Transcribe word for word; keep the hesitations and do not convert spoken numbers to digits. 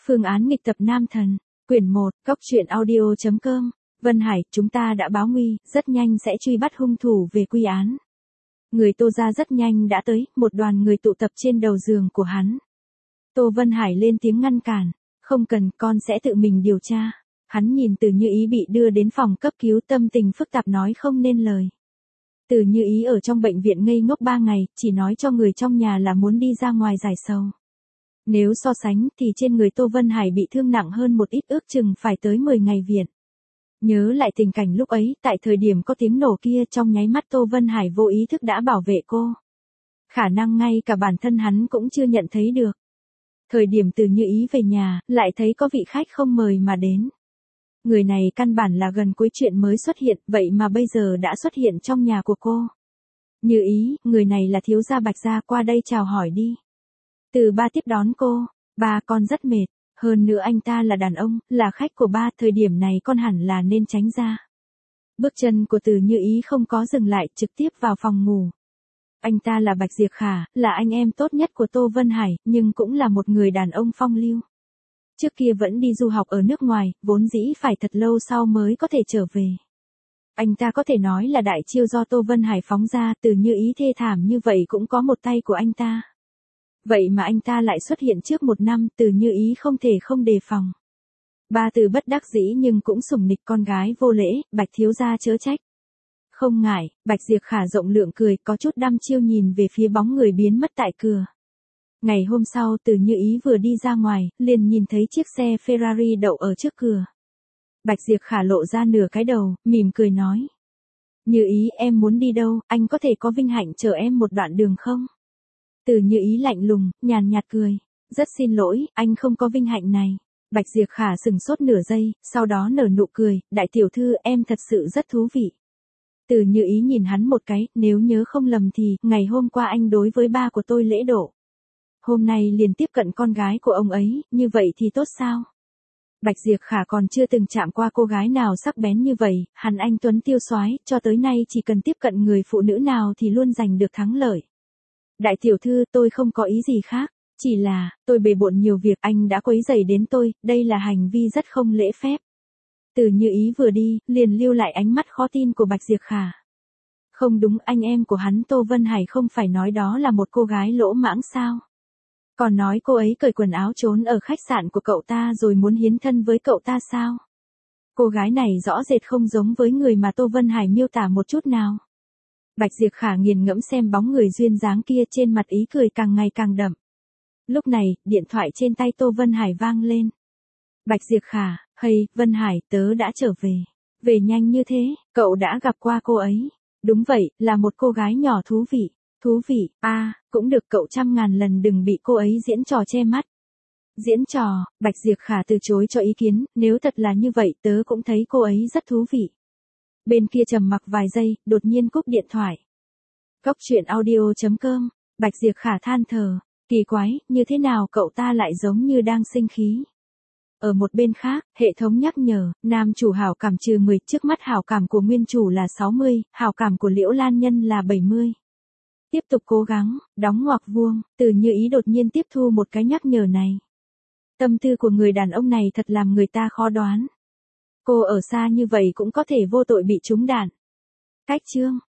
Phương án nghịch tập nam thần, quyển một, góc truyện audio.com, Vân Hải, chúng ta đã báo nguy, rất nhanh sẽ truy bắt hung thủ về quy án. Người Tô gia rất nhanh đã tới, một đoàn người tụ tập trên đầu giường của hắn. Tô Vân Hải lên tiếng ngăn cản, không cần, con sẽ tự mình điều tra. Hắn nhìn Từ Như Ý bị đưa đến phòng cấp cứu, tâm tình phức tạp nói không nên lời. Từ Như Ý ở trong bệnh viện ngây ngốc ba ngày, chỉ nói cho người trong nhà là muốn đi ra ngoài giải sầu. Nếu so sánh thì trên người Tô Vân Hải bị thương nặng hơn một ít, ước chừng phải tới mười ngày viện. Nhớ lại tình cảnh lúc ấy, tại thời điểm có tiếng nổ kia, trong nháy mắt Tô Vân Hải vô ý thức đã bảo vệ cô. Khả năng ngay cả bản thân hắn cũng chưa nhận thấy được. Thời điểm Từ Như Ý về nhà, lại thấy có vị khách không mời mà đến. Người này căn bản là gần cuối chuyện mới xuất hiện, vậy mà bây giờ đã xuất hiện trong nhà của cô. Như Ý, người này là thiếu gia Bạch gia, qua đây chào hỏi đi. Từ ba tiếp đón cô, ba con rất mệt, hơn nữa anh ta là đàn ông, là khách của ba, thời điểm này con hẳn là nên tránh ra. Bước chân của Từ Như Ý không có dừng lại, trực tiếp vào phòng ngủ. Anh ta là Bạch Diệp Khả, là anh em tốt nhất của Tô Vân Hải, nhưng cũng là một người đàn ông phong lưu. Trước kia vẫn đi du học ở nước ngoài, vốn dĩ phải thật lâu sau mới có thể trở về. Anh ta có thể nói là đại chiêu do Tô Vân Hải phóng ra, Từ Như Ý thê thảm như vậy cũng có một tay của anh ta. Vậy mà anh ta lại xuất hiện trước một năm, Từ Như Ý không thể không đề phòng. Ba Từ bất đắc dĩ nhưng cũng sủng nịch con gái vô lễ, Bạch thiếu gia chớ trách. Không ngại, Bạch Diệp Khả rộng lượng cười, có chút đăm chiêu nhìn về phía bóng người biến mất tại cửa. Ngày hôm sau, Từ Như Ý vừa đi ra ngoài, liền nhìn thấy chiếc xe Ferrari đậu ở trước cửa. Bạch Diệp Khả lộ ra nửa cái đầu, mỉm cười nói. Như Ý, em muốn đi đâu, anh có thể có vinh hạnh chở em một đoạn đường không? Từ Như Ý lạnh lùng, nhàn nhạt cười. Rất xin lỗi, anh không có vinh hạnh này. Bạch Diệp Khả sừng sốt nửa giây, sau đó nở nụ cười, đại tiểu thư, em thật sự rất thú vị. Từ Như Ý nhìn hắn một cái, nếu nhớ không lầm thì, ngày hôm qua anh đối với ba của tôi lễ độ. Hôm nay liền tiếp cận con gái của ông ấy, như vậy thì tốt sao? Bạch Diệp Khả còn chưa từng chạm qua cô gái nào sắc bén như vậy, hắn anh tuấn tiêu soái, cho tới nay chỉ cần tiếp cận người phụ nữ nào thì luôn giành được thắng lợi. Đại tiểu thư, tôi không có ý gì khác, chỉ là, tôi bề bộn nhiều việc, anh đã quấy rầy đến tôi, đây là hành vi rất không lễ phép. Từ Như Ý vừa đi, liền lưu lại ánh mắt khó tin của Bạch Diệp Khả. Không đúng, anh em của hắn Tô Vân Hải không phải nói đó là một cô gái lỗ mãng sao? Còn nói cô ấy cởi quần áo trốn ở khách sạn của cậu ta rồi muốn hiến thân với cậu ta sao? Cô gái này rõ rệt không giống với người mà Tô Vân Hải miêu tả một chút nào. Bạch Diệp Khả nghiền ngẫm xem bóng người duyên dáng kia, trên mặt ý cười càng ngày càng đậm. Lúc này, điện thoại trên tay Tô Vân Hải vang lên. Bạch Diệp Khả, hey, Vân Hải, tớ đã trở về. Về nhanh như thế, cậu đã gặp qua cô ấy. Đúng vậy, là một cô gái nhỏ thú vị. Thú vị, a à, cũng được, cậu trăm ngàn lần đừng bị cô ấy diễn trò che mắt. Diễn trò, Bạch Diệp Khả từ chối cho ý kiến, nếu thật là như vậy tớ cũng thấy cô ấy rất thú vị. Bên kia trầm mặc vài giây, đột nhiên cúp điện thoại. Góc truyện audio.com, Bạch Diệp Khả than thở, kỳ quái, như thế nào cậu ta lại giống như đang sinh khí. Ở một bên khác, hệ thống nhắc nhở, nam chủ hảo cảm trừ mười, trước mắt hảo cảm của nguyên chủ là sáu mươi, hảo cảm của Liễu Lan Nhân là bảy mươi. Tiếp tục cố gắng, đóng ngoặc vuông, Từ Như Ý đột nhiên tiếp thu một cái nhắc nhở này. Tâm tư của người đàn ông này thật làm người ta khó đoán. Cô ở xa như vậy cũng có thể vô tội bị trúng đạn. Cách chương.